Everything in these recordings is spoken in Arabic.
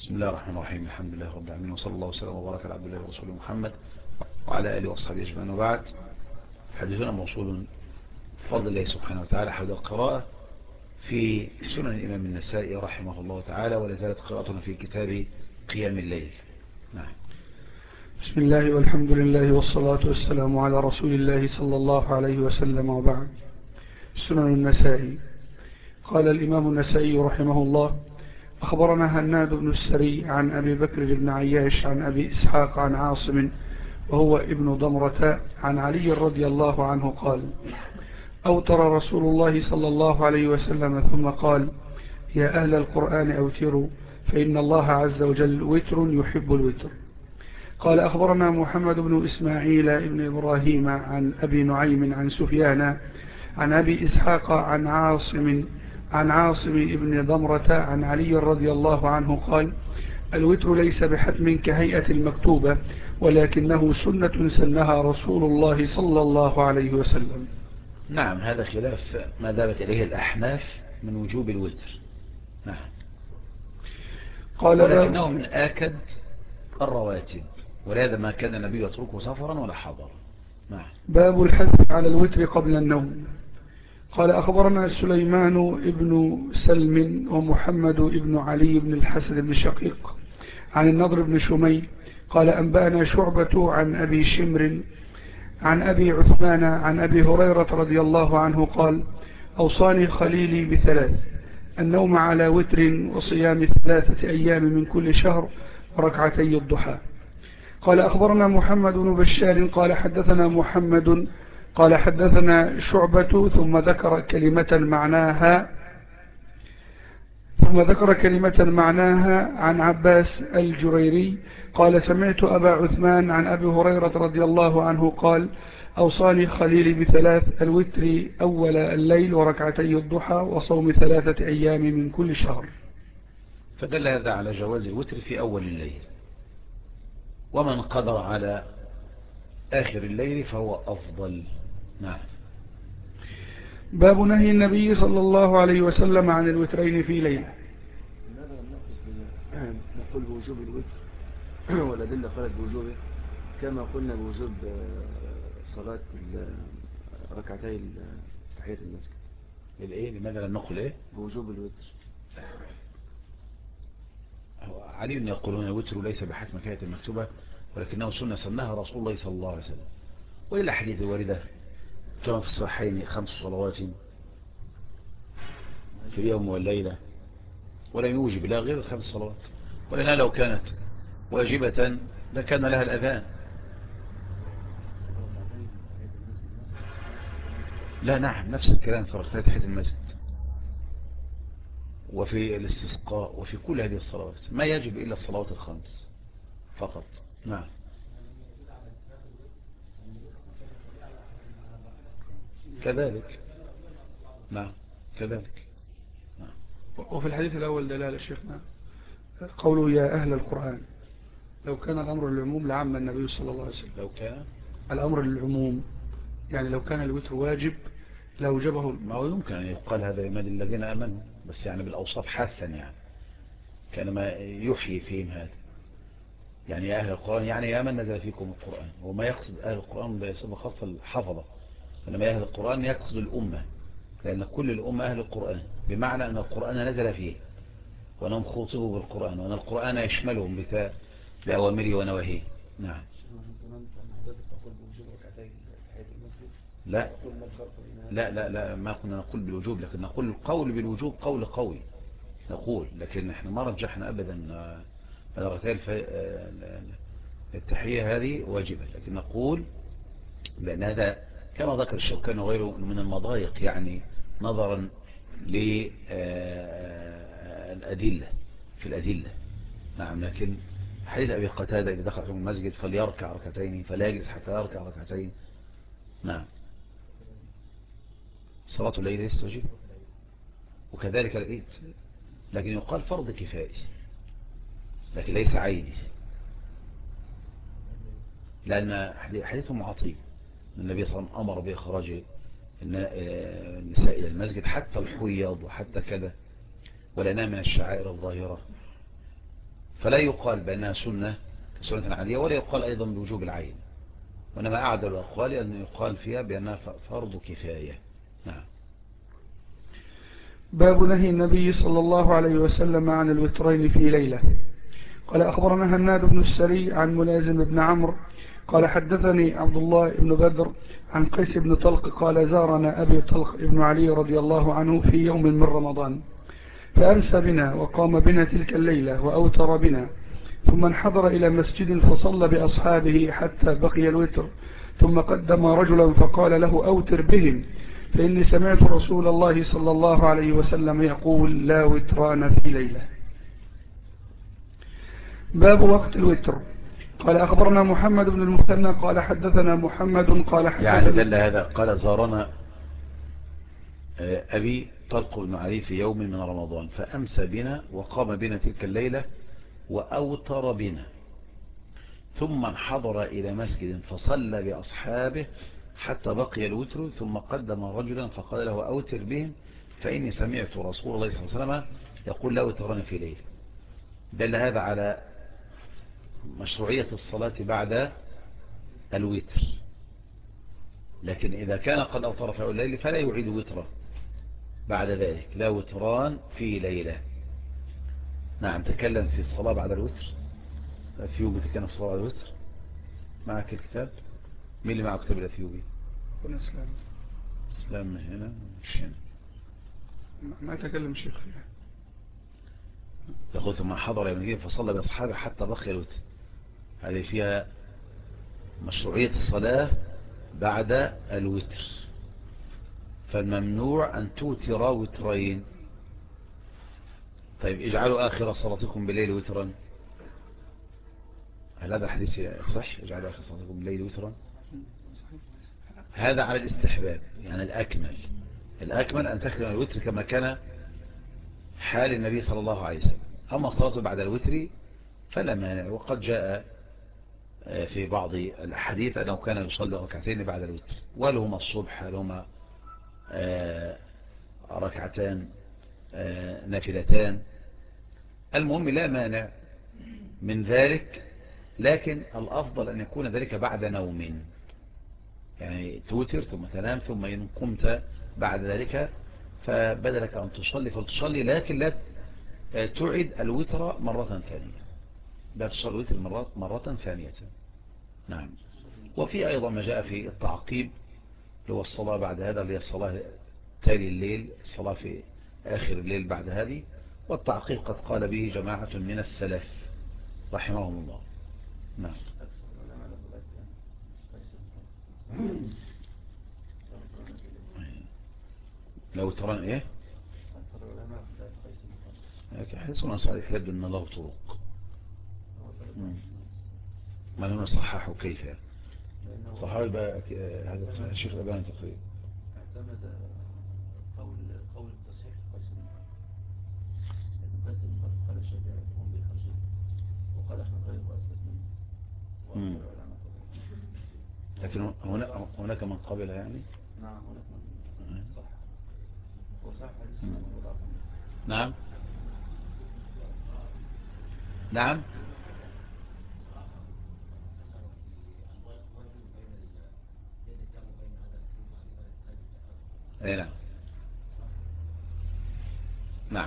بسم الله الرحمن الرحيم. الحمد لله رب العالمين، وصلى الله وسلم وبارك على عبد الله ورسوله محمد وعلى آله وأصحابه أجمعين، وبعد. حديثنا موصول بفضل الله سبحانه وتعالى حول القراءة في سنن الإمام النسائي رحمه الله تعالى، ولا زالت قراءتنا في كتاب قيام الليل. نعم. بسم الله والحمد لله والصلاة والسلام على رسول الله صلى الله عليه وسلم، وبعد. سنن النسائي. قال الإمام النسائي رحمه الله: أخبرنا هناد بن السري عن أبي بكر بن عياش عن أبي إسحاق عن عاصم وهو ابن ضمرة عن علي رضي الله عنه قال: أوتر رسول الله صلى الله عليه وسلم ثم قال: يا أهل القرآن أوتروا، فإن الله عز وجل وتر يحب الوتر. قال: أخبرنا محمد بن إسماعيل بن إبراهيم عن أبي نعيم عن سفيان عن أبي إسحاق عن عاصم بن ضمرة عن علي رضي الله عنه قال: الوتر ليس بحتم كهيئة المكتوبة، ولكنه سنة سنها رسول الله صلى الله عليه وسلم. نعم، هذا خلاف ما ذهبت إليه الأحناف من وجوب الوتر. نعم. ولكنه من آكد الرواتب، ولهذا ما كان النبي يتركه سفرا ولا حضرا. نعم. باب الحث على الوتر قبل النوم. قال: أخبرنا سليمان بن سلم ومحمد بن علي بن الحسن بن شقيق عن النضر بن شمي قال: أنبأنا شعبة عن أبي شمر عن أبي عثمان عن أبي هريرة رضي الله عنه قال: أوصاني خليلي بثلاث: النوم على وتر، وصيام 3 أيام من كل شهر، وركعتي الضحى. قال: أخبرنا محمد بن بشار قال: حدثنا محمد قال: حدثنا شعبة ثم ذكر كلمة معناها عن عباس الجريري قال: سمعت أبا عثمان عن أبي هريرة رضي الله عنه قال: أوصاني خليلي بثلاث: الوتر أول الليل، وركعتي الضحى، وصوم 3 أيام من كل شهر. فدل هذا على جواز الوتر في أول الليل، ومن قدر على آخر الليل فهو أفضل. نعم. باب نهي النبي صلى الله عليه وسلم عن الوترين في ليلة. لماذا لم نقول بوجوب الوتر والأدلة قالت بوجوبه، كما قلنا بوجوب صلاة ركعتي تحية المسجد؟ لماذا لم نقل بوجوب الوتر؟ علي يقولون الوتر ليس بحتم كهيئة المكتوبة، ولكنه سنة سنها رسول الله صلى الله عليه وسلم. وإلى حديث الواردة كما في الصحيحين 5 صلوات في اليوم والليلة، ولم يوجب لا غير 5 صلوات، ولأنها لو كانت واجبة لكان لها الأذان. لا، نعم، نفس الكلام في ركعتي تحية المسجد وفي الاستسقاء وفي كل هذه الصلوات، ما يجب إلا الصلوات ال5 فقط. نعم. كذلك. نعم، كذلك. نعم. وفي الحديث الأول دلالة شيخنا قوله: يا أهل القرآن. لو كان الأمر للعموم لعم النبي صلى الله عليه وسلم. لو كان الأمر للعموم، يعني لو كان الوتر واجب لوجبه. ما هو يمكن أن يقال هذا لمن الذين أمنوا، بس يعني بالأوصاف حاسا، يعني كان ما يحيي فيهم هذا. يعني يا أهل القرآن يعني يا من نزل فيكم القرآن، وما يقصد أهل القرآن بصفة خاصة الحفظة، إنما يا أهل القرآن يقصد الأمة، لأن كل الأمة أهل القرآن، بمعنى أن القرآن نزل فيه وأنهم خوطبوا بالقرآن، وأن القرآن يشملهم بأوامره ونواهيه. نعم. لا لا لا لا، ما كنا نقول بالوجوب، لكن نقول القول بالوجوب قول قوي نقول، لكن احنا ما رجحنا أبدا ركعتي التحية هذه واجبة، لكن نقول بأن هذا كما ذكر الشوكاني وغيره من المضايق، يعني نظرا للأدلة في الأدلة. نعم. لكن حديث أبي قتادة إذا دخل في المسجد فليركع ركعتين، فلا يجلس حتى يركع ركعتين. نعم. صلاة الليل يستوجب، وكذلك العيد، لكن يقال فرض كفائي، لكن ليس عيني، لأن حديثهم عطيب. النبي صلى الله عليه وسلم أمر بإخراج النساء إلى المسجد، حتى الحيض وحتى كذا، ولنا من الشعائر الظاهرة. فلا يقال بأنها سنة كسنة عادية، ولا يقال أيضا بوجوب العين، وإنما أعدل الأقوال أن يقال فيها بأنها فرض كفاية. نعم. باب نهي النبي صلى الله عليه وسلم عن الوترين في ليلة. قال أخبرنا هناد بن السري عن ملازم بن عمرو قال حدثني عبد الله بن بدر عن قيس بن طلق قال زارنا أبي طلق بن علي رضي الله عنه في يوم من رمضان فأمسى بنا وقام بنا تلك الليلة وأوتر بنا، ثم انحدر إلى مسجد فصلى بأصحابه حتى بقي الوتر، ثم قدم رجلا فقال له أوتر بهم فإني سمعت رسول الله صلى الله عليه وسلم يقول لا وتران في ليلة. باب وقت الوتر. قال أخبرنا محمد بن المثنى قال حدثنا محمد قال حدثنا يعني دل هذا قال زارنا أبي طلق بن علي في يوم من رمضان فأمسى بنا وقام بنا تلك الليلة وأوتر بنا، ثم انحضر إلى مسجد فصلى بأصحابه حتى بقي الوتر، ثم قدم رجلا فقال له أوتر بهم فإني سمعت رسول الله صلى الله عليه وسلم يقول لا وتران في ليلة. دل هذا على مشروعية الصلاة بعد الوتر، لكن إذا كان قد أوتر في الليل فلا يعيد وتره بعد ذلك، لا وتران في ليلة. نعم. تكلم في الصلاة بعد الوتر الأثيوبي، تكلم الصلاة بعد الوتر. معك الكتاب؟ مين اللي معه كتاب الأثيوبي؟ هنا إسلام. إسلام هنا مش هنا. ما تكلم الشيخ فيها. يقول ثم حضر يوم الجيل فصلى بأصحابه حتى بقي الوتر. هذه فيها مشروعية الصلاة بعد الوتر، فالممنوع أن توتر وترين. طيب اجعلوا آخر صلاتكم بالليل وترا، هل هذا الحديث صح؟ اجعلوا آخر صلاتكم بالليل وترا، هذا على الاستحباب، يعني الأكمل أن تختم الوتر كما كان حال النبي صلى الله عليه وسلم. أما صلاته بعد الوتر فلا مانع، وقد جاء في بعض الحديث أنه كان يصلي ركعتين بعد الوتر، ولهما الصبح لهما ركعتان نافلتان، المهم لا مانع من ذلك، لكن الأفضل أن يكون ذلك بعد نوم، يعني توتر ثم تنام، ثم إن قمت بعد ذلك فبدلك أن تصلي فلتصلي، لكن لا تعد الوتر مرة ثانية، لا تصلي الوتر مرة ثانية. نعم. وفي أيضا ما جاء في التعقيب اللي هو الصلاة بعد هذا، اللي هي الصلاة تالي الليل، الصلاة في آخر الليل بعد هذه، والتعقيب قد قال به جماعة من السلف رحمهم الله. نعم. لو تران ايه حسنا صحيح يبدو ان له طرق، ما لنا صححه كيف يعني صححه يبقى هذا الشيخ الألباني تقريبا اعتمد قول التصحيح قيس بن قال الشافعي هم بالحجة، وقال احمد غير واسد منه، لكن هناك من قبلها يعني. نعم هناك من صح وصح حديث. نعم نعم اي نعم نعم.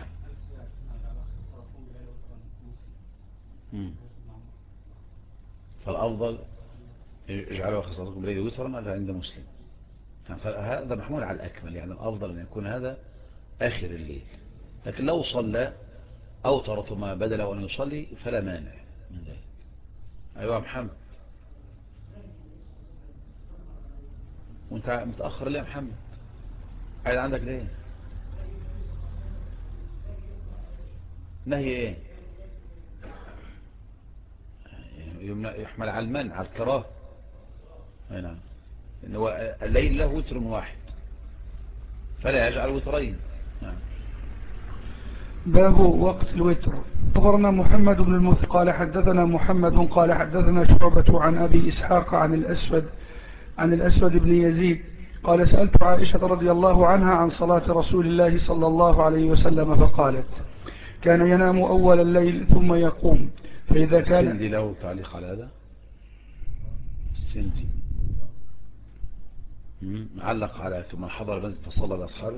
فالأفضل اجعلوا خصائصكم بالليل وترا، هذا عند مسلم، فهذا محمول على الأكمل، يعني الأفضل أن يكون هذا آخر الليل، لكن لو صلى أوتر ثم بدل أن يصلي فلا مانع من ذلك. أيها محمد، وانت متأخر ليه يا محمد؟ قاعد عندك ليه؟ نهي ايه؟ يحمل على المنع، على الكراهه. نعم. إن هو الليل له وتر واحد فلا يجعل وترين. نعم. باب وقت الوتر. أخبرنا محمد بن المثنى قال حدثنا محمد قال حدثنا شعبة عن أبي إسحاق عن الأسود بن يزيد قال سألت عائشة رضي الله عنها عن صلاة رسول الله صلى الله عليه وسلم فقالت كان ينام أول الليل ثم يقوم فإذا كان. السندي له تعليق على هذا؟ السندي علق على ثم حضر المسجد فصلى بأصحابه.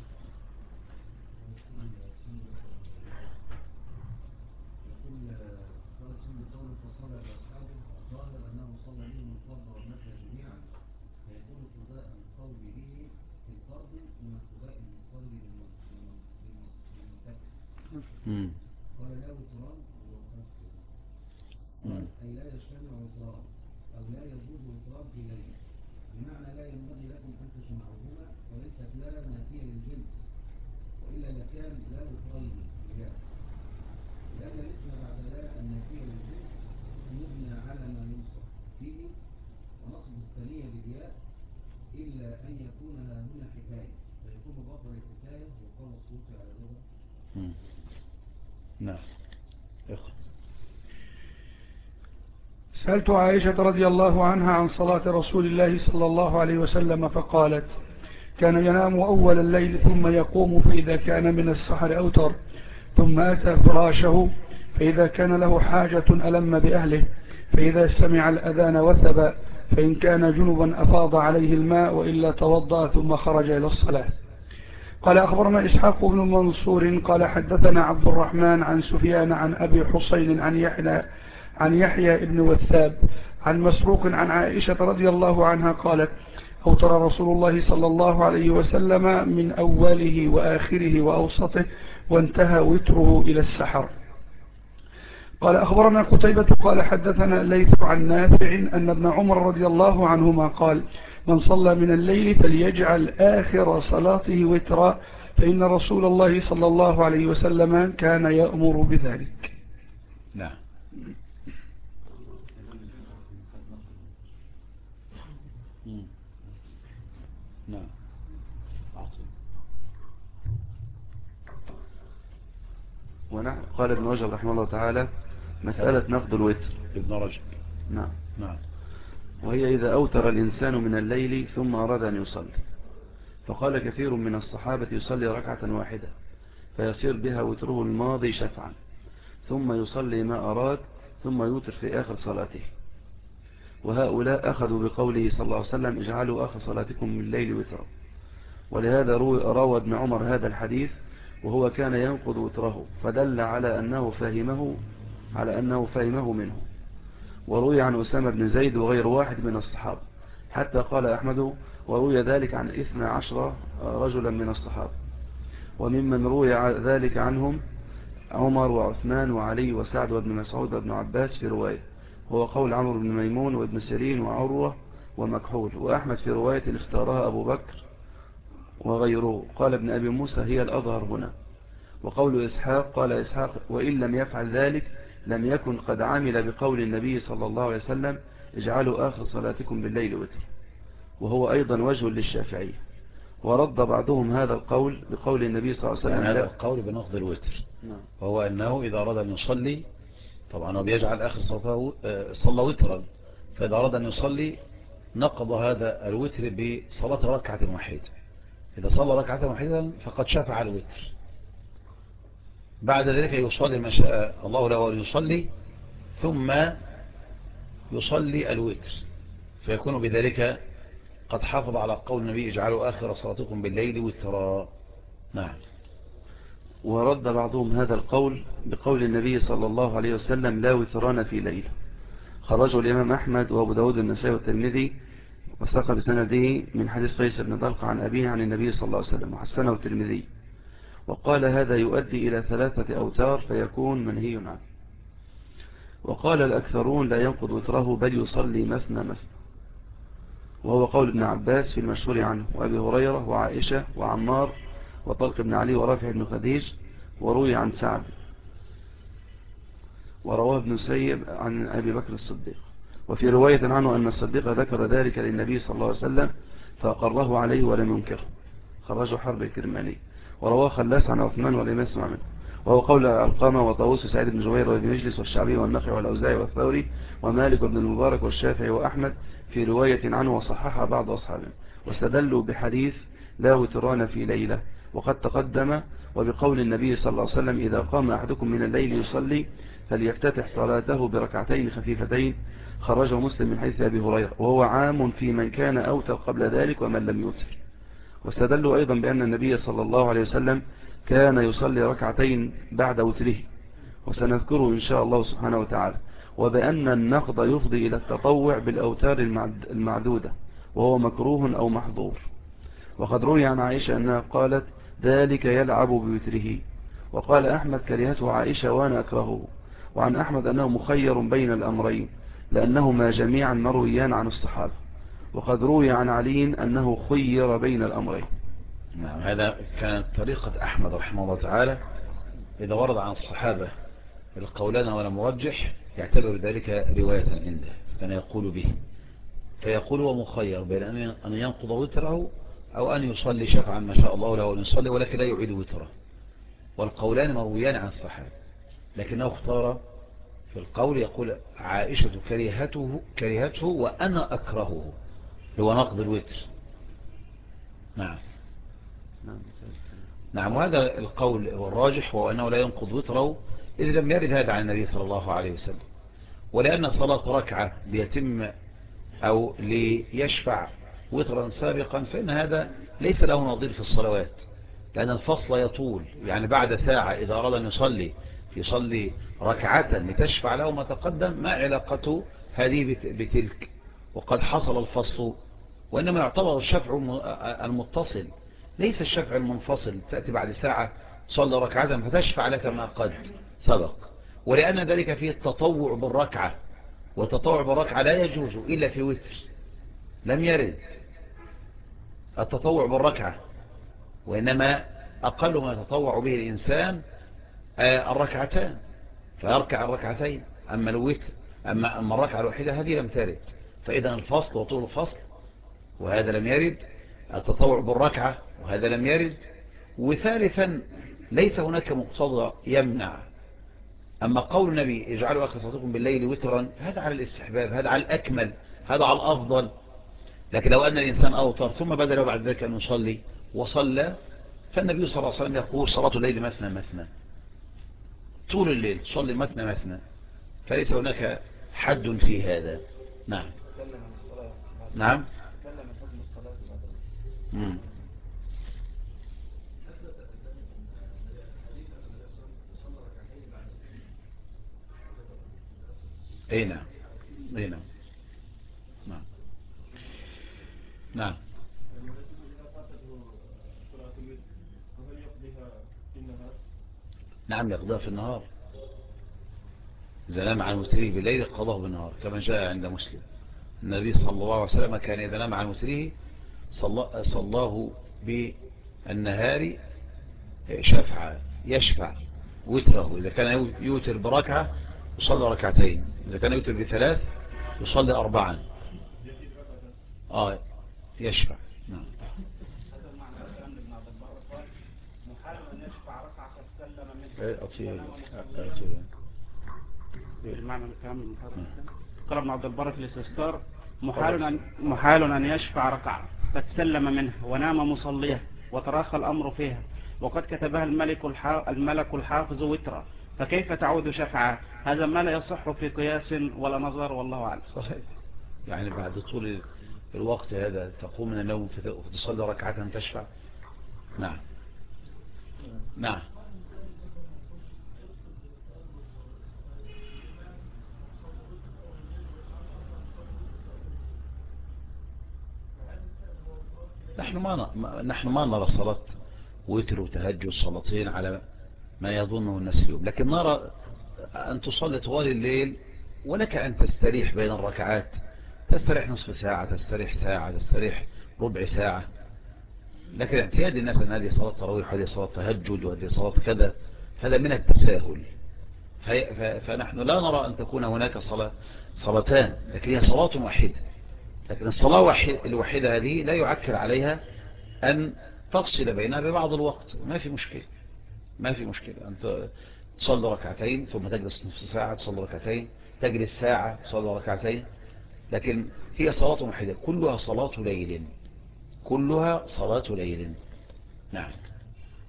قال لا وتران أي لا يجتمع وتران أو لا يجوز وتران في ليلة، بمعنى لا ينبغي لكم أن تجمعوهما، وليست لا نافية للجنس، وإلا لكان لا وترين رياء، لأن الاسم بعد لا النافية للجنس يبنى على ما ينصب فيه، ونصب الثانية بالياء إلا أن يكون هنا حكاية فيكون بطل الحكاية وقال الصوت على لغة. نعم. سألت عائشة رضي الله عنها عن صلاة رسول الله صلى الله عليه وسلم فقالت كان ينام أول الليل ثم يقوم فإذا كان من السحر أوتر، ثم أتى فراشه فإذا كان له حاجة ألم بأهله، فإذا سمع الأذان وثب، فإن كان جنبا أفاض عليه الماء وإلا توضأ ثم خرج إلى الصلاة. قال أخبرنا إسحاق بن منصور قال حدثنا عبد الرحمن عن سفيان عن أبي حسين عن يحيى بن وثاب عن مسروق عن عائشة رضي الله عنها قالت أوتر رسول الله صلى الله عليه وسلم من أوله وآخره وأوسطه وانتهى وتره إلى السحر. قال أخبرنا قتيبة قال حدثنا ليث عن نافع أن ابن عمر رضي الله عنهما قال من صلى من الليل فليجعل آخر صلاته وترا، فإن رسول الله صلى الله عليه وسلم كان يأمر بذلك. نعم. نعم. ونعم. قال ابن رجب رحمه الله تعالى مسألة نقض الوتر. ابن رجب. نعم. نعم. وهي إذا أوتر الإنسان من الليل ثم أراد أن يصلي، فقال كثير من الصحابة يصلي ركعة واحدة فيصير بها وتره الماضي شفعا، ثم يصلي ما أراد ثم يوتر في آخر صلاته. وهؤلاء أخذوا بقوله صلى الله عليه وسلم اجعلوا آخر صلاتكم من الليل وترا، ولهذا روى ابن عمر هذا الحديث وهو كان ينقض وتره، فدل على أنه فهمه منه. وروي عن أسامة بن زيد وغير واحد من الصحابة، حتى قال أحمد وروي ذلك عن 12 رجلا من الصحابة، وممن روي ذلك عنهم عمر وعثمان وعلي وسعد وابن مسعود وابن عباس في رواية، هو قول عمرو بن ميمون وابن سيرين وعروة ومكحول. وأحمد في رواية اختارها أبو بكر وغيره. قال ابن أبي موسى هي الأظهر هنا. وقول إسحاق قال إسحاق وإن لم يفعل ذلك لم يكن قد عمل بقول النبي صلى الله عليه وسلم اجعلوا آخر صلاتكم بالليل وتر، وهو أيضا وجه للشافعية. ورد بعضهم هذا القول بقول النبي صلى الله عليه وسلم يعني هذا القول بنقض الوتر. نعم. وهو أنه إذا أراد أن يصلي طبعا هو بيجعل آخر صلاته صلى وترا، فإذا أراد أن يصلي نقض هذا الوتر بصلاة ركعة واحدة. إذا صلى ركعة واحدة فقد شفع الوتر، بعد ذلك يصلي ما شاء الله له أن يصلي ثم يصلي الوتر، فيكون بذلك قد حافظ على قول النبي اجعلوا آخر صلاتكم بالليل وترا. نعم. ورد بعضهم هذا القول بقول النبي صلى الله عليه وسلم لا وتران في ليلة، خرجه الإمام أحمد وأبو داود النسائي والترمذي وساق بسنده من حديث قيس بن طلق عن أبيه عن النبي صلى الله عليه وسلم وحسنه الترمذي، وقال هذا يؤدي إلى 3 أوتار فيكون منهي عنه. وقال الأكثرون لا ينقض وتره بل يصلي مثنى مثنى، وهو قول ابن عباس في المشهور عنه وأبي هريرة وعائشة وعمار وطلق بن علي ورافع بن خديج، وروي عن سعد ورواه ابن سيب عن أبي بكر الصديق. وفي رواية عنه أن الصديق ذكر ذلك للنبي صلى الله عليه وسلم فأقره عليه ولم ينكره، خرجه حرب الكرماني. ورواه خلاس عن عثمان ولم يسمع منه، وهو قول القامة وطاووس وسعيد بن جبير وابن مجلس والشعبي والنخعي والأوزاعي والثوري ومالك وابن المبارك والشافعي وأحمد في رواية عنه وصححها بعض أصحابه، واستدلوا بحديث لا وتران في ليلة وقد تقدم، وبقول النبي صلى الله عليه وسلم إذا قام أحدكم من الليل يصلي فليفتتح صلاته بركعتين خفيفتين، خرجه مسلم من حيث أبي هريرة، وهو عام في من كان أوتر قبل ذلك ومن لم يوتر. واستدلوا أيضا بأن النبي صلى الله عليه وسلم كان يصلي ركعتين بعد وتره، وسنذكره إن شاء الله سبحانه وتعالى، وبأن النقض يفضي إلى التطوع بالأوتار المعدودة، وهو مكروه أو محظور. وقد روي عن عائشة أنها قالت ذلك يلعب بوتره، وقال أحمد كرهته عائشة وأنا أكرهه. وعن أحمد أنه مخير بين الأمرين لأنهما جميعا مرويان عن الصحابة. وقد روي عن علي أنه خير بين الأمرين. نعم، هذا كانت طريقة أحمد رحمه الله تعالى، إذا ورد عن الصحابة القولان ولا مرجح يعتبر ذلك رواية عنده، كان يقول به، فيقول هو مخير بين أن ينقض وتره أو أن يصلي شفعا ما شاء الله له أن يصلي ولكن لا يعيد وتره، والقولان مرويان عن الصحابة، لكنه اختار في القول يقول عائشة كرهته وأنا أكرهه، هو نقض الوتر. نعم نعم، وهذا القول هو الراجح، وهو أنه لا ينقض وتره إذا لم يرد هذا عن النبي صلى الله عليه وسلم، ولأن صلاة ركعة ليتم أو ليشفع وترا سابقا فإن هذا ليس له نظير في الصلوات، لأن الفصل يطول، يعني بعد ساعة إذا أراد أن يصلي ركعة لتشفع له ما تقدم، ما علاقته هذه بتلك، وقد حصل الفصل. وإنما يعتبر الشفع المتصل، ليس الشفع المنفصل، تأتي بعد ساعة صلى ركعة فتشفع لك ما قد سبق، ولأن ذلك فيه التطوع بالركعة، والتطوع بالركعة لا يجوز إلا في وتر، لم يرد التطوع بالركعة، وإنما أقل ما يتطوع به الإنسان الركعتان، فيركع الركعتين. أما الوتر أما الركعة الوحيدة هذه لم ترد، فإذا الفصل وطول الفصل وهذا لم يرد، التطوع بالركعة وهذا لم يرد، وثالثا ليس هناك مقتضى يمنع. أما قول النبي اجعلوا آخر صلاتكم بالليل وترا، هذا على الاستحباب، هذا على الأكمل، هذا على الأفضل. لكن لو أن الإنسان أوتر ثم بدأ له بعد ذلك أن يصلي وصلى، فالنبي صلى الله عليه وسلم يقول صلاة الليل مثنى مثنى، طول الليل صلي مثنى مثنى، فليس هناك حد في هذا. نعم نعم. اي نعم اي نعم نعم نعم. نعم يقضيها في النهار، إذا نام عن وتره بالليل قضاه بالنهار، كما جاء عند مسلم النبي صلى الله عليه وسلم كان إذا نام عن وتره صلاه بالنهار شفعا، يشفع وتره، إذا كان يوتر بركعة يصلي ركعتين، إذا كان يوتر بثلاث يصلي أربعا، يشفع. نعم. محال أن يشفع ركعة قد سلم منه المعنى الكامل. قال ابن عبد البر في الاستذكار محال أن يشفع ركعة قد سلم منه ونام مصليه وتراخى الأمر فيها، وقد كتبها الملك الحافظ وترا، فكيف تعود شفعة؟ هذا ما لا يصح في قياس ولا نظر، والله أعلم. صحيح، يعني بعد طول الوقت هذا تقوم من النوم وتصلي ركعة تشفع. نعم نعم. نحن ما نرى صلاة وتر وتهجد صلاتين على ما يظنه الناس اليوم، لكن نرى أن تصلي طوال الليل ولك أن تستريح بين الركعات، تستريح نصف ساعة، تستريح ساعة، تستريح ربع ساعة، لكن اعتياد الناس أن هذه صلاة تراويح وهذه صلاة تهجد وهذه صلاة كذا، هذا من التساهل. فنحن لا نرى أن تكون هناك صلاتان، لكن هي صلاة واحدة، لكن الصلاة الوحيدة هذه لا يعكر عليها أن تفصل بينها ببعض الوقت، ما في مشكلة، ما في مشكلة أن تصلي ركعتين ثم تجلس نصف ساعة تصلي ركعتين، تجلس ساعة تصلي ركعتين، لكن هي صلاة واحدة كلها صلاة ليل، كلها صلاة ليل. نعم.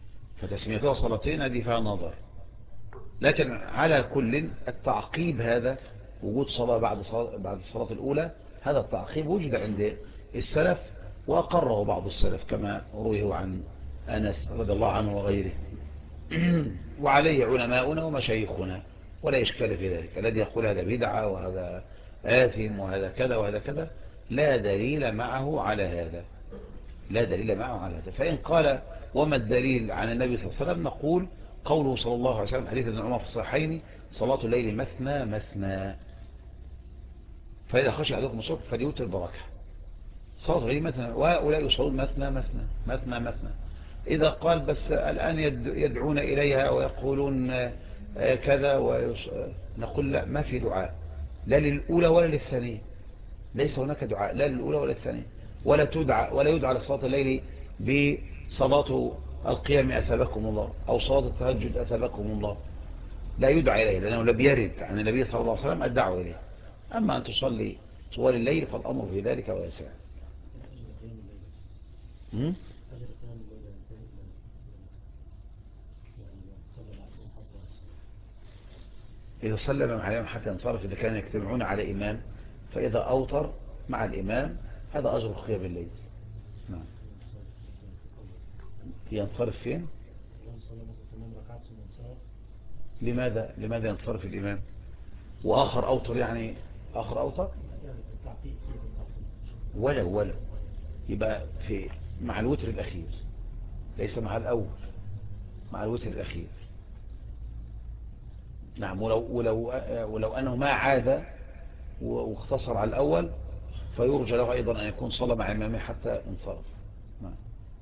فتسميتها صلاتين هذه فيها نظر. لكن على كل التعقيب هذا وجود صلاة بعد الصلاة الأولى، هذا التعقيب وجد عند السلف وأقره بعض السلف كما رويه عن أنس رضي الله عنه وغيره. وعليه علماؤنا ومشايخنا ولا إشكال في ذلك. الذي يقول هذا بدعة وهذا آثم وهذا كذا وهذا كذا لا دليل معه على هذا، لا دليل معه على هذا. فإن قال وما الدليل عن النبي صلى الله عليه وسلم، نقول قوله صلى الله عليه وسلم حديث ابن عمر في الصحيحين صلاة الليل مثنى مثنى، فإذا خشي أحدكم الصبح فليوتر بركة. صلاة الليل مثنى، وهؤلاء يصلون مثنى مثنى مثنى مثنى. إذا قال بس الآن يدعون إليها ويقولون كذا نقول لا، ما في دعاء لا للأولى ولا للثانية، ليس هناك دعاء لا للأولى ولا الثانية، ولا يدعى لصلاة الليل بصلاة القيام أثابكم الله أو صلاة التهجد أثابكم الله، لا يدعى إليه لأنه لم يرد عن النبي صلى الله عليه وسلم الدعوة إليه. أما أن تصلي طوال الليل فالأمر في ذلك واسع. إذا سلم مع الإمام حتى ينصرف إذا كانوا يجتمعون على إمام، فإذا أوتر مع الإمام هذا أجر قيام الليل. نعم. ينصرف فين؟ لماذا ينصرف الإمام وآخر أوتر؟ يعني آخر أوتر ولو يبقى في مع الوتر الأخير، ليس مع الأول، مع الوتر الأخير. نعم. ولو أنه ما عاد واختصر على الأول فيرجى له أيضا أن يكون صلى مع إمامه حتى انصرف. نعم.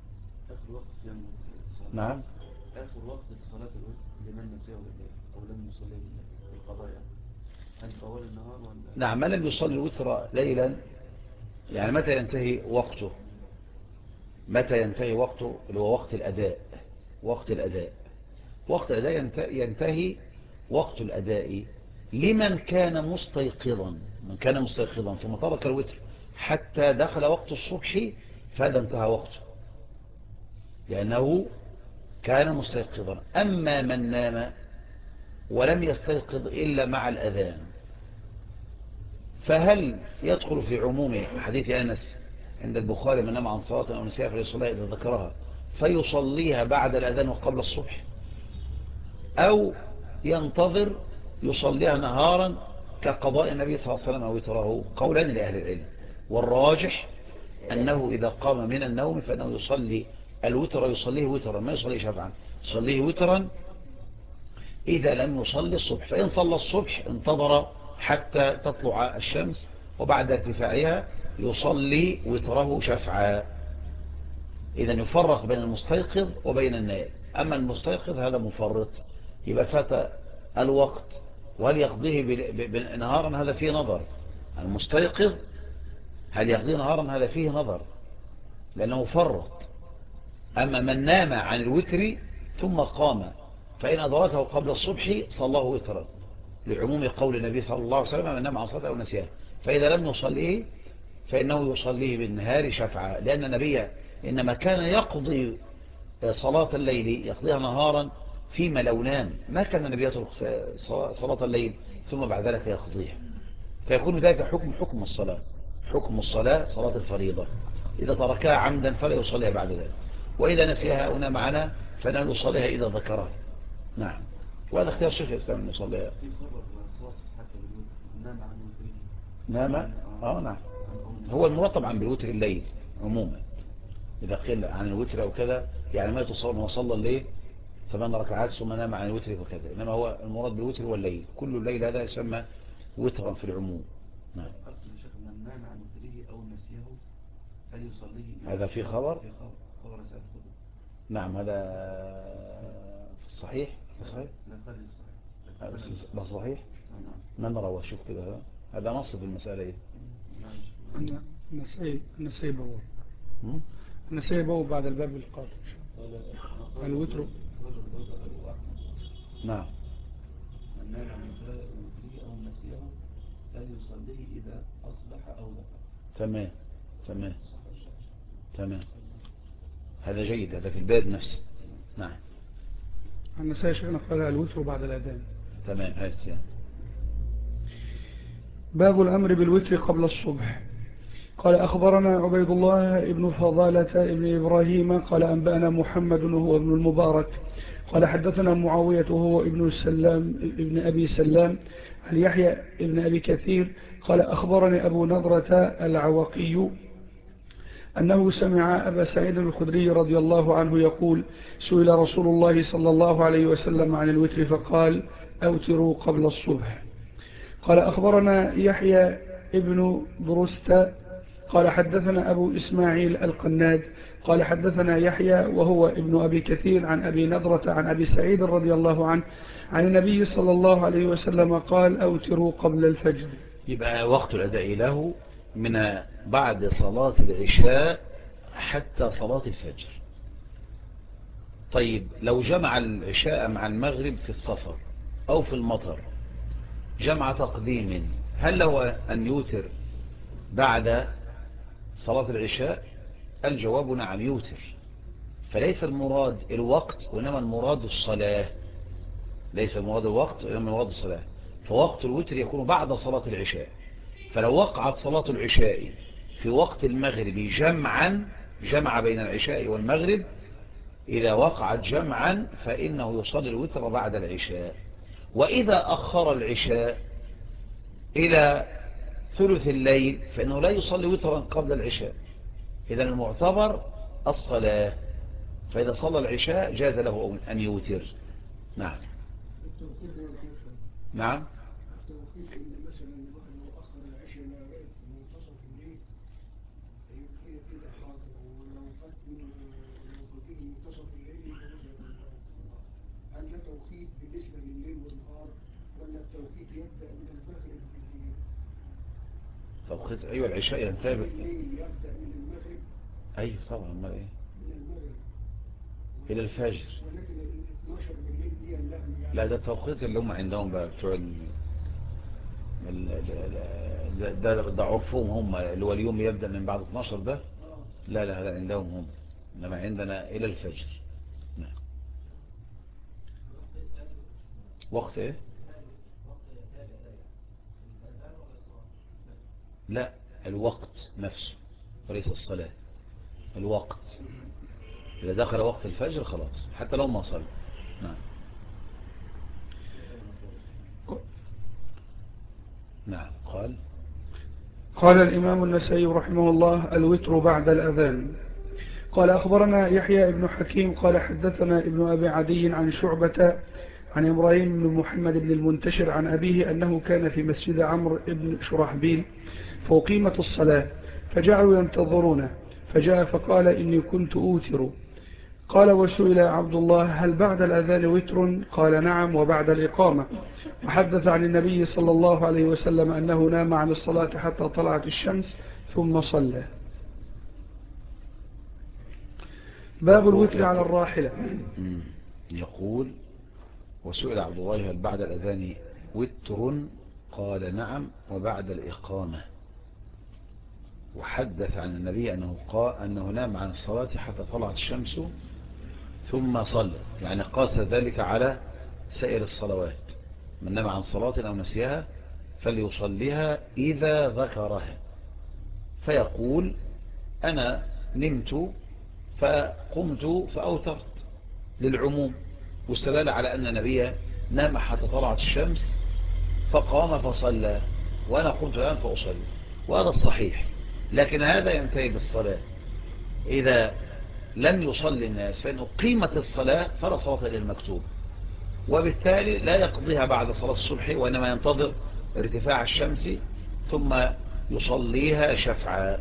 نعم. آخر وقت صلاة الوتر لمن نسيه أو لم يصلي القضاء، هل طوال النهار ولا؟ نعم. ما لم يصلي الوتر ليلا، يعني متى ينتهي وقته؟ متى ينتهي وقته؟ اللي هو وقت الأداء. وقت الأداء ينتهي وقت الأداء لمن كان مستيقظا. من كان مستيقظا ثم ترك الوتر حتى دخل وقت الصبح فهذا انتهى وقته لأنه كان مستيقظا. أما من نام ولم يستيقظ إلا مع الأذان فهل يدخل في عموم حديث أنس عند البخاري من نام عن صلاة أو نسيها فليصليها إذا ذكرها فيصليها بعد الأذان وقبل الصبح، أو ينتظر يصليها نهارا كقضاء النبي صلى الله عليه وسلم وتره؟ قولان لأهل العلم، والراجح أنه إذا قام من النوم فإنه يصلي الوتر، يصليه وترا، ما يصليه شفعا، يصليه وترا إذا لم يصلي الصبح. فإن صلى الصبح انتظر حتى تطلع الشمس وبعد ارتفاعها يصلي وتره شفعا. إذا يفرق بين المستيقظ وبين النائم. أما المستيقظ هذا مفرط يبقى فات الوقت، وهل يقضيه نهارا هذا فيه نظر. المستيقظ هل يقضيه نهارا هذا فيه نظر لأنه مفرط. أما من نام عن الوتر ثم قام فإن أدركه قبل الصبح صلاه وترا لعموم قول النبي صلى الله عليه وسلم من نام عن صلاة أو نسيها، فإذا لم يصليه فإنه يصليه بالنهار شفعا، لأن النبي إنما كان يقضي صلاة الليل يقضيها نهارا فيما لو نام، ما كان النبي يترك صلاة الليل ثم بعد ذلك يقضيها، فيكون ذلك حكم الصلاة. حكم الصلاة صلاة الفريضة إذا تركها عمدا فلا يصليها بعد ذلك، وإذا نسيها أو نام عنها فلا يصليها إذا ذكرها. نعم. وهذا اختيار شيخ الإسلام أن يصليها. نام. نعم. هو المرتب عن بالوتر الليل عموما، إذا قيل عن الوتر أو كذا يعني ما يتصور أنه صلى الليل 8 ركعات ثم نام عن الوتر وكذا، إنما هو المراد بالوتر والليل كل الليل هذا يسمى وترا في العموم. نعم. من نام عن وتره أو نسيه فليصليه. هذا في خبر. نعم. هذا في الصحيح. لا صحيح. من روى؟ شوف كده هذا نص في المسألة ايه. نسيبه بعد الباب القادم الوتر. نعم. من نام عن وتره أو نسيه فليصليه إذا أصبح أو ذكر. تمام. هذا جيد، هذا في الباب نفسه. نعم. عن النسائي شيخنا قال الوتر بعد الأذان. تمام هات يعني. باب الأمر بالوتر قبل الصبح. قال أخبرنا عبيد الله ابن فضالة ابن إبراهيم قال أنبأنا محمد وهو ابن المبارك قال حدثنا معاوية وهو ابن السلام ابن أبي سلام عن يحيى ابن أبي كثير قال أخبرني أبو نضرة العوقي أنه سمع أبا سعيد الخدري رضي الله عنه يقول سئل رسول الله صلى الله عليه وسلم عن الوتر فقال أوتروا قبل الصبح. قال أخبرنا يحيى ابن برست قال حدثنا أبو إسماعيل القناد قال حدثنا يحيى وهو ابن أبي كثير عن أبي نضرة عن أبي سعيد رضي الله عنه عن النبي صلى الله عليه وسلم قال أوتروا قبل الفجر. يبقى وقت الأداء له من بعد صلاة العشاء حتى صلاة الفجر. طيب لو جمع العشاء مع المغرب في السفر أو في المطر جمع تقديم، هل له أن يوتر بعد صلاة العشاء؟ الجواب نعم يوتر. فليس المراد الوقت وإنما المراد الصلاة. ليس المراد الوقت وإنما المراد الصلاة. فوقت الوتر يكون بعد صلاة العشاء. فلو وقعت صلاة العشاء في وقت المغرب جمعا، جمع بين العشاء والمغرب، إذا وقعت جمعا فإنه يصلي الوتر بعد العشاء. وإذا أخر العشاء إلى ثلث الليل فإنه لا يصلي وترا قبل العشاء. إذا المعتبر الصلاة. فإذا صلى العشاء جاز له أن يوتر. نعم. نعم. التوقيت إن مثلا الواحد لو أخر العشاء لغاية منتصف الليل يبقى كده حاضر، ولو فات منتصف الليل يبقى مثلا هل ده توقيت بالنسبة لليل والنهار ولا التوقيت يبدأ من المغرب بالليل؟ توقيت أيوة العشاء ينتهي الليل يبدأ من المغرب. أيوة طبعا ما إيه من المغرب إلى الفجر. ولكن ال 12 بالليل دي يعني لا ده التوقيت اللي هم عندهم بقى بتوع ده عرفهم هم، اللي هو اليوم يبدأ من بعد 12 ده. لا لا هذا عندهم هم، إنما عندنا إلى الفجر. نعم. وقت إيه؟ لا الوقت نفسه وليس الصلاة. الوقت إذا دخل وقت الفجر خلاص حتى لو ما صلى. نعم. نعم. قال الإمام النسائي رحمه الله الوتر بعد الأذان. قال أخبرنا يحيى ابن حكيم قال حدثنا ابن أبي عدي عن شعبة عن إبراهيم بن محمد بن المنتشر عن أبيه أنه كان في مسجد عمرو بن شرحبيل فأقيمت الصلاة فجعلوا ينتظرونه فجاء فقال إني كنت أوتر. قال وسئل عبد الله هل بعد الأذان وتر؟ قال نعم وبعد الإقامة. وحدث عن النبي صلى الله عليه وسلم أنه نام عن الصلاة حتى طلعت الشمس ثم صلى. باب الوتر على الراحلة. يقول وسئل عبد الله هل بعد الأذان وتر؟ قال نعم وبعد الإقامة. وحدث عن النبي أنه قال أنه نام عن الصلاة حتى طلعت الشمس ثم صلى، يعني قاس ذلك على سائر الصلوات. من نام عن صلاة أو نسيها فليصليها إذا ذكرها. فيقول أنا نمت فقمت فأوترت للعموم، واستدل على أن النبي نام حتى طلعت الشمس فقام فصلى وأنا قمت الآن فأصلي، وهذا الصحيح. لكن هذا ينتهي بالصلاة. إذا لم يصلي الناس فإن أقيمت الصلاة فلا صلاة إلا المكتوب، وبالتالي لا يقضيها بعد صلاة الصبح وإنما ينتظر ارتفاع الشمس ثم يصليها شفعا.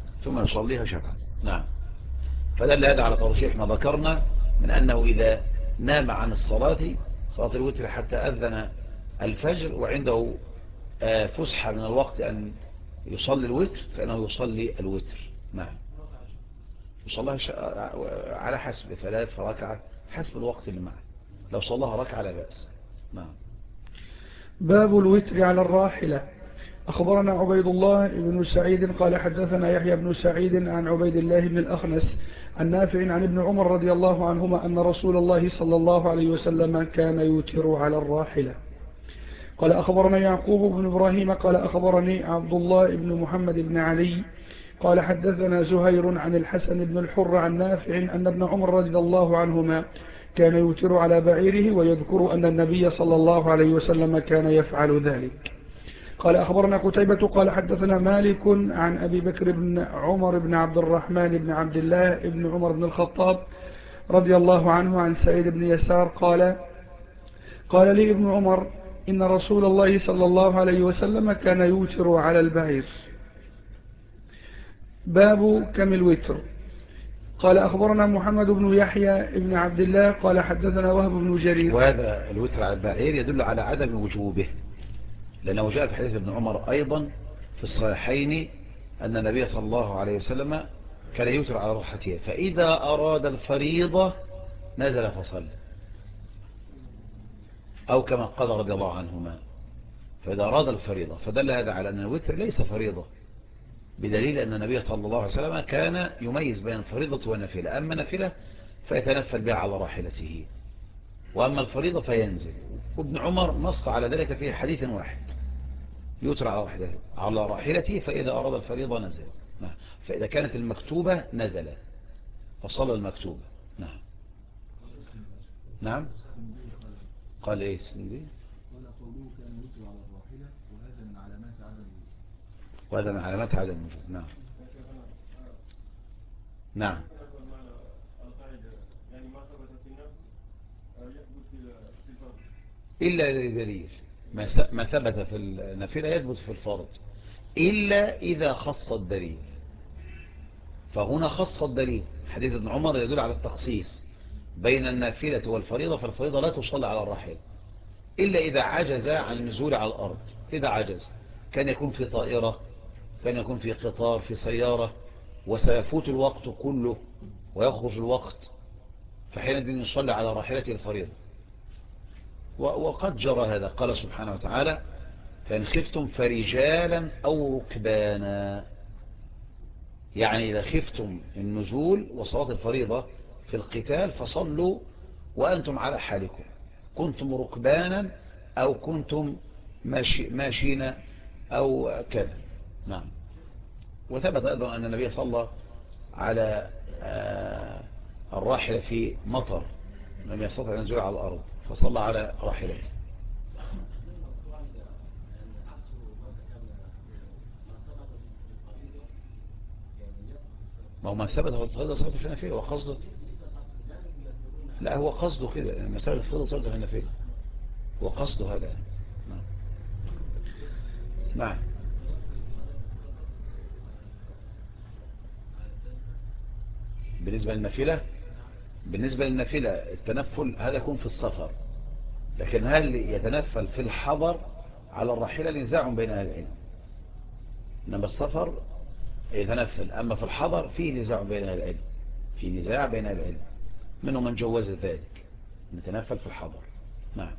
نعم. فدل هذا على ترشيح ما ذكرنا من أنه إذا نام عن صلاة الوتر حتى أذن الفجر وعنده فسحة من الوقت أن يصلي الوتر فإنه يصلي الوتر. نعم. يصليها على حسب 3 ركعة حسب الوقت اللي معه. لو صلىها ركعة لا بأس. نعم. باب الوتر على الراحلة. أخبرنا عبيد الله بن سعيد قال حدثنا يحيى بن سعيد عن عبيد الله بن الأخنس عن نافع عن ابن عمر رضي الله عنهما أن رسول الله صلى الله عليه وسلم كان يوتر على الراحلة. قال أخبرنا يعقوب بن إبراهيم قال أخبرني عبد الله بن محمد بن علي قال حدثنا زهير عن الحسن بن الحر عن نافع أن ابن عمر رضي الله عنهما كان يوتر على بعيره ويذكر أن النبي صلى الله عليه وسلم كان يفعل ذلك. قال أخبرنا قتيبة قال حدثنا مالك عن أبي بكر بن عمر بن عبد الرحمن بن عبد الله بن عمر بن الخطاب رضي الله عنه عن سعيد بن يسار قال لي ابن عمر إن رسول الله صلى الله عليه وسلم كان يوتر على البعير. باب كم الوتر. قال أخبرنا محمد بن يحيى بن عبد الله قال حدثنا وهب بن جرير. وهذا الوتر على البعير يدل على عدم وجوبه، لأنه جاء في حديث ابن عمر أيضا في الصحيحين أن النبي صلى الله عليه وسلم كان يوتر على راحته، فإذا أراد الفريضة نزل فصلى، أو كما قال رضي الله عنهما فإذا أراد الفريضة، فدل هذا على أن الوتر ليس فريضة، بدليل أن النبي صلى الله عليه وسلم كان يميز بين الفريضة والنافلة، أما النافلة فيتنفل بها على راحلته، وأما الفريضة فينزل. وابن عمر نص على ذلك في حديث واحد، يوتر على راحلته فإذا أراد الفريضة نزل، فإذا كانت المكتوبة نزل فصلى المكتوبة. نعم قال ايه سندي؟ قال قوله كان يوتر على الراحلة وهذا من علامات عدم الوجود. وهذا من علامات عدم الوجود. نعم نعم. يعني ما ثبت في النفس يثبت في الفرض إلا لدليل، ما ثبت في النافلة يثبت في الفرض إلا إذا خص الدليل، فهنا خص الدليل. حديث ابن عمر يدل على التخصيص بين النافلة والفريضة، فالفريضة لا تصلى على الراحل إلا إذا عجز عن النزول على الأرض. إذا عجز كان يكون في طائرة، كان يكون في قطار، في سيارة، وسيفوت الوقت كله ويخرج الوقت، فحينئذ يصلي على راحلته الفريضة. وقد جرى هذا، قال سبحانه وتعالى فإن خفتم فرجالا أو ركبانا، يعني إذا خفتم النزول وصلاة الفريضة في القتال فصلوا وأنتم على حالكم، كنتم ركبانا أو كنتم ماشين أو كذا. نعم. وثبت أيضا أن النبي صلى على الراحلة في مطر لم يستطع النزول على الأرض فصلى على راحلته. ما هو ما ثبت هو الفريضة صلاة في النافلة وقصده، لا هو قصده كده مسألة الفريضة صلاة في النافلة وقصده هذا. نعم نعم. بالنسبة للنافلة التنفل هذا يكون في السفر، لكن هل يتنفل في الحضر على الراحلة نزاع بين أهل العلم، إنما السفر يتنفل، أما في الحضر فيه نزاع بين أهل العلم، في نزاع بين أهل العلم منه من جوز ذلك نتنفل في الحضر. نعم.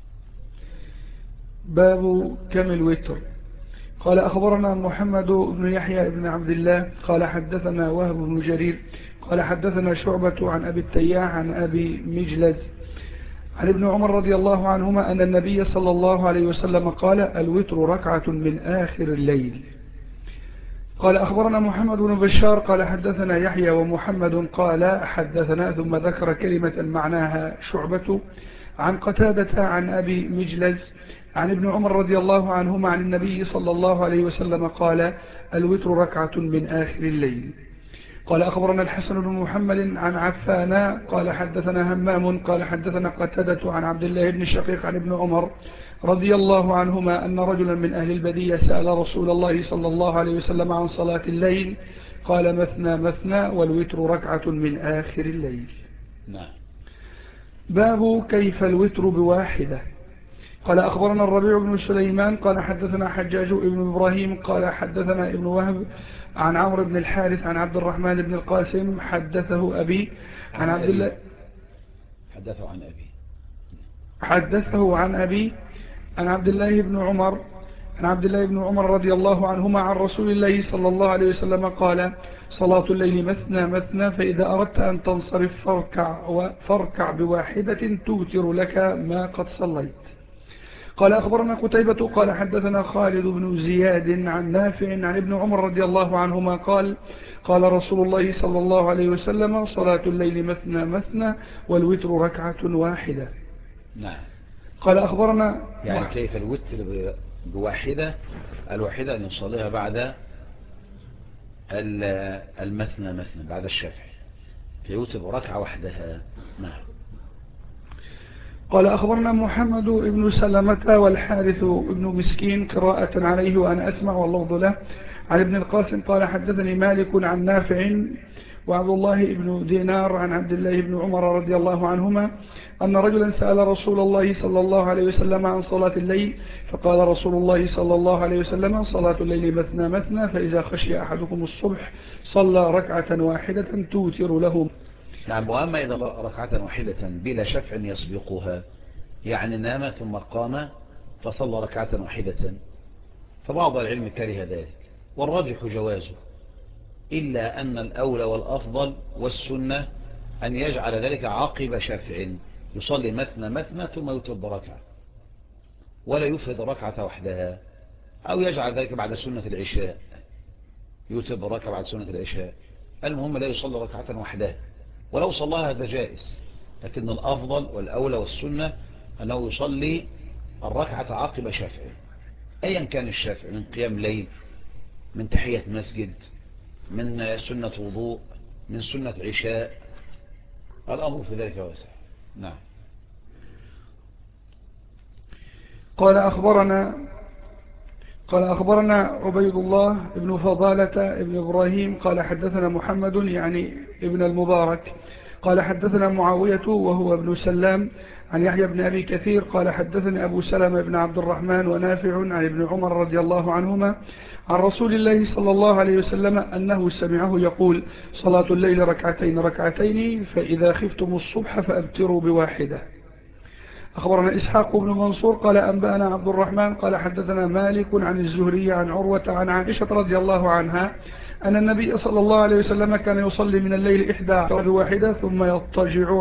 باب كم الوتر. قال أخبرنا محمد بن يحيى بن عبد الله قال حدثنا وهب بن جرير قال حدثنا شعبة عن أبي التياح عن أبي مجلز عن ابن عمر رضي الله عنهما أن النبي صلى الله عليه وسلم قال الوتر ركعة من آخر الليل. قال أخبرنا محمد بن بشار قال حدثنا يحيى ومحمد قال حدثنا ثم ذكر كلمة معناها شعبة عن قتادة عن أبي مجلز عن ابن عمر رضي الله عنهما عن النبي صلى الله عليه وسلم قال الوتر ركعة من آخر الليل. قال أخبرنا الحسن بن محمد عن عفان قال حدثنا همام قال حدثنا قتادة عن عبد الله بن الشقيق عن ابن عمر رضي الله عنهما أن رجلا من أهل البدية سأل رسول الله صلى الله عليه وسلم عن صلاة الليل قال مثنى مثنى والوتر ركعة من آخر الليل. نعم. باب كيف الوتر بواحدة. قال أخبرنا الربيع بن سليمان قال حدثنا حجاج ابن إبراهيم قال حدثنا ابن وهب عن عمرو بن الحارث عن عبد الرحمن بن القاسم حدثه أبي عن عبد الله حدثه عن أبي عن عبد الله بن عمر عن عبد الله بن عمر رضي الله عنهما عن رسول الله صلى الله عليه وسلم قال صلاة الليل مثنى مثنى فإذا أردت أن تنصرف فاركع بواحدة توتر لك ما قد صليت. قال أخبرنا قتيبة قال حدثنا خالد بن زياد عن نافع عن ابن عمر رضي الله عنهما قال قال رسول الله صلى الله عليه وسلم صلاة الليل مثنى مثنى والوتر ركعة واحدة. نعم. قال أخبرنا يعني كيف الوتر بواحدة؟ الواحدة أن يصليها بعد المثنى مثنى بعد الشافعي فيوتر بركعة وحدها. نعم. قال أخبرنا محمد بن سلمة والحارث بن مسكين قراءة عليه وأنا أسمع واللفظ له عن ابن القاسم قال حدثني مالك عن نافع وعبد الله بن دينار عن عبد الله بن عمر رضي الله عنهما أن رجلا سأل رسول الله صلى الله عليه وسلم عن صلاة الليل فقال رسول الله صلى الله عليه وسلم صلاة الليل مثنى مثنى فإذا خشي أحدكم الصبح صلى ركعة واحدة توتر له. نعم. وأما إذا ركعة واحدة بلا شفع يسبقها يعني نام ثم قام فصلى ركعة واحدة فبعض العلم كره ذلك والراجح جوازه إلا أن الأولى والأفضل والسنة أن يجعل ذلك عقب شفع يصلي مثنى مثنى ثم يوتر بركعة ولا يفرد ركعة وحدها أو يجعل ذلك بعد سنة العشاء يوتر بركعة بعد سنة العشاء. المهم لا يصلي ركعة وحدها ولو صلاها هذا جائز لكن الأفضل والأولى والسنة أنه يصلي الركعة عقب شفع أيا كان الشفع من قيام ليل من تحية مسجد من سنة وضوء من سنة عشاء الأمر في ذلك واسع. نعم. قال أخبرنا عبيد الله بن فضالة بن إبراهيم قال حدثنا محمد يعني ابن المبارك قال حدثنا معاوية وهو ابن سلام عن يحيى بن أبي كثير قال حدثني أبو سلمة بن عبد الرحمن ونافع عن ابن عمر رضي الله عنهما عن رسول الله صلى الله عليه وسلم أنه سمعه يقول صلاة الليل ركعتين ركعتين فإذا خفتم الصبح فأبتروا بواحدة. أخبرنا إسحاق بن منصور قال أنبأنا عبد الرحمن قال حدثنا مالك عن الزهري عن عروة عن عائشة رضي الله عنها أن النبي صلى الله عليه وسلم كان يصلي من الليل 11 واحدة ثم يضطجع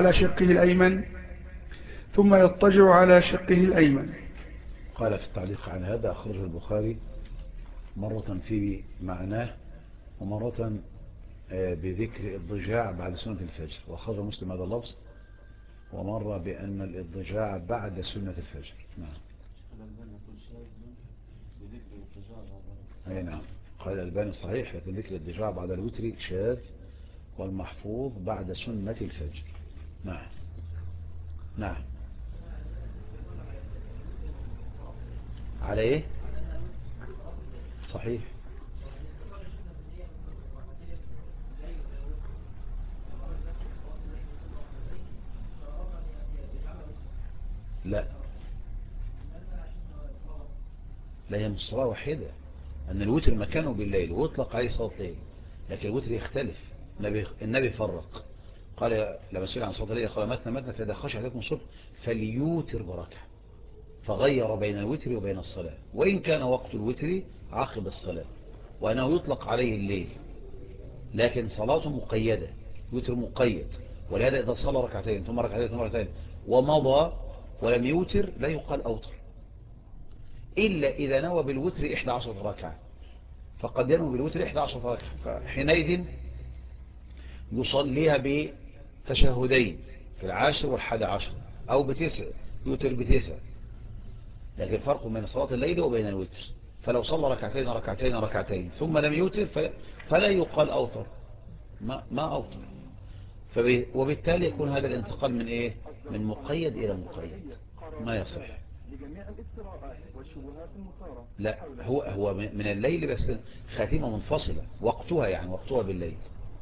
على شقه الأيمن. قال في التعليق عن هذا أخرجه البخاري مرة في معناه ومرة بذكر الضجاع بعد سنة الفجر وأخرج مسلم هذا اللفظ ومر بأن الإضجاع بعد سنة الفجر. نعم. أي نعم. قال الألباني صحيح لكن ذكر الإضجاع بعد الوتر شاذ والمحفوظ بعد سنة الفجر. نعم. نعم. على إيه؟ صحيح. لا هي مش صلاة واحدة أن الوتر مكانه بالليل ويطلق عليه صلاة ليل لكن الوتر يختلف. النبي فرق قال لما سئل عن صلاة الليل قال مثنى مثنى فإذا خشي أحدكم الصبح فليوتر بركعة فغير بين الوتر وبين الصلاة وإن كان وقت الوتر عقب الصلاة وأنه يطلق عليه الليل لكن صلاته مقيدة وتر مقيد ولهذا إذا صلى ركعتين ثم ركعتين ثم ركعتين ومضى ولم يوتر لا يقال أوتر إلا إذا نوى بالوتر 11 ركعة فقد ينوي بالوتر 11 ركعة فحينئذ يصليها بتشهدين في 10 و11 أو ب9 يوتر ب9 لكن فرق بين صلاة الليل وبين الوتر فلو صلى ركعتين ركعتين ركعتين ثم لم يوتر فلا يقال أوتر ما أوتر وبالتالي يكون هذا الانتقال من إيه من مقيد إلى مقيد ما يصح. لا هو من الليل بس خاتمة منفصلة وقتها يعني وقتها بالليل.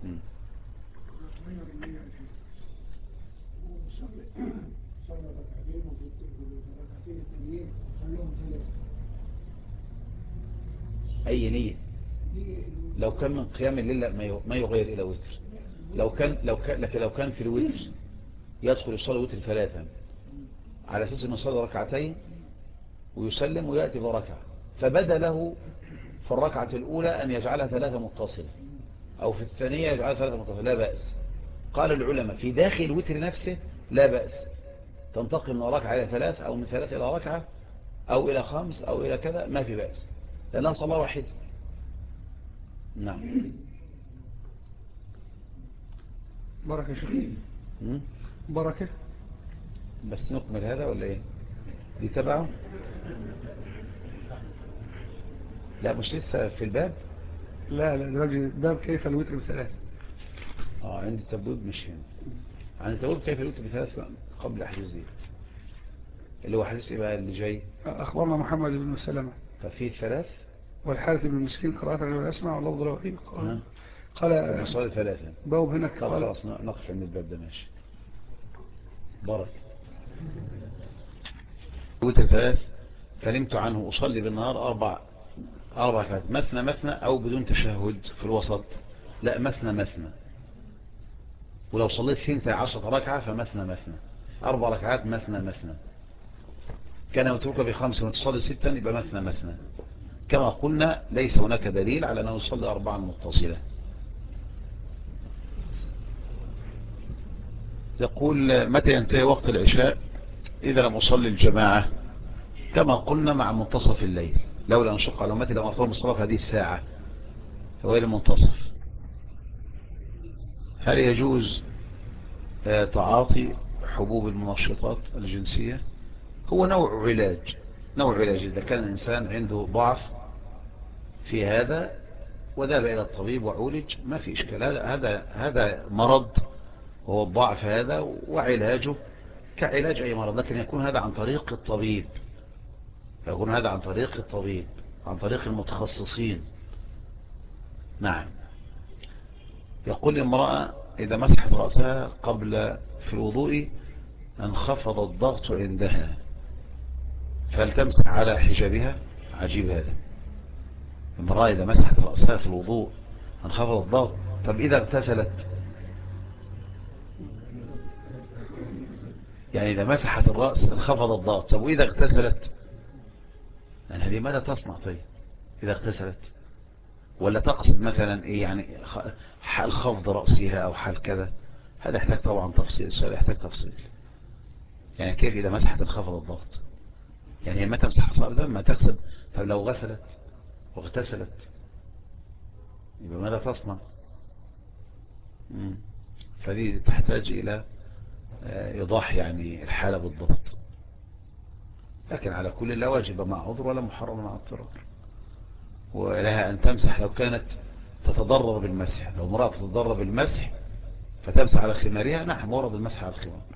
أي نية لو كان من قيام الليل ما يغير إلى وتر لكن لو كان في الوتر يدخل يصلي وتر 3 على أساس أنه يصلي ركعتين ويسلم ويأتي بركعة فبدا له في الركعة الأولى أن يجعلها 3 متصلة أو في الثانية يجعلها 3 متصلة، لا بأس. قال العلماء في داخل الوتر نفسه لا بأس، تنتقل من ركعة إلى 3 أو من 3 إلى ركعة أو إلى 5 أو إلى كذا، ما في بأس لأنها صلاة واحدة. نعم. بركة شيخ. بركة. بس نكمل هذا ولا إيه؟ دي تبعه؟ لا مش لسه في الباب. لا الباب كيف الوتر ب3. عندي تبويب مش هنا. عندي تبويب كيف الوتر ب3 قبل حديث دي، اللي هو حديث إيه بقى اللي جاي؟ أخبرنا محمد بن سلمة ففي 3 والحارث بن مسكين قراءة غير الأسمع واللفظ له قال مصالي 3 باب هنا. طب خلاص نقف عند الباب ده ماشي. بارك. وتر 3 كلمت عنه أصلي بالنهار 4 ركعات مثنى أو بدون تشهد في الوسط، لا مثنى. ولو صليت 12 ركعة فمثنى 4 ركعات مثنى. كان يترك ب5 وتصلي 6 يبقى مثنى. كما قلنا ليس هناك دليل على أنه يصلي 4 متصلة. يقول متى ينتهي وقت العشاء إذا لم أصلي الجماعة؟ كما قلنا مع منتصف الليل، لولا نشق على أمتي لما أطول الصلاة في هذه الساعة فهو المنتصف. هل يجوز تعاطي حبوب المنشطات الجنسية؟ هو نوع علاج إذا كان الإنسان عنده ضعف في هذا وذهب إلى الطبيب وعولج ما في إشكال. هذا مرض وهو الضعف هذا، وعلاجه كعلاج أي مرض، لكن يكون هذا عن طريق الطبيب، عن طريق المتخصصين. نعم. يقول امرأة إذا مسحت رأسها قبل في الوضوء انخفض الضغط عندها فلتمسح على حجابها. عجيب هذا، امرأة إذا مسحت رأسها في الوضوء انخفض الضغط، طب إذا اغتسلت، يعني إذا مسحت الرأس انخفض الضغط، طب وإذا اغتسلت يعني هذه ماذا تصنع؟ طيب إذا اغتسلت، ولا تقصد مثلا إيه يعني حال خفض رأسها أو حال كذا؟ هذا يحتاج طبعا تفصيل، السؤال يحتاج تفصيل. يعني كيف إذا مسحت انخفض الضغط؟ يعني ما تمسح صار ما تغسل، طب لو غسلت واغتسلت يبقى ماذا تصنع؟ فدي تحتاج إلى إيضاح يعني الحالة بالضبط. لكن على كل لا واجب مع عذر ولا محرم مع اضطرار، ولها أن تمسح لو كانت تتضرر بالمسح. لو امرأة تتضرر بالمسح فتمسح على خمارها، نعم ورد المسح على الخمار.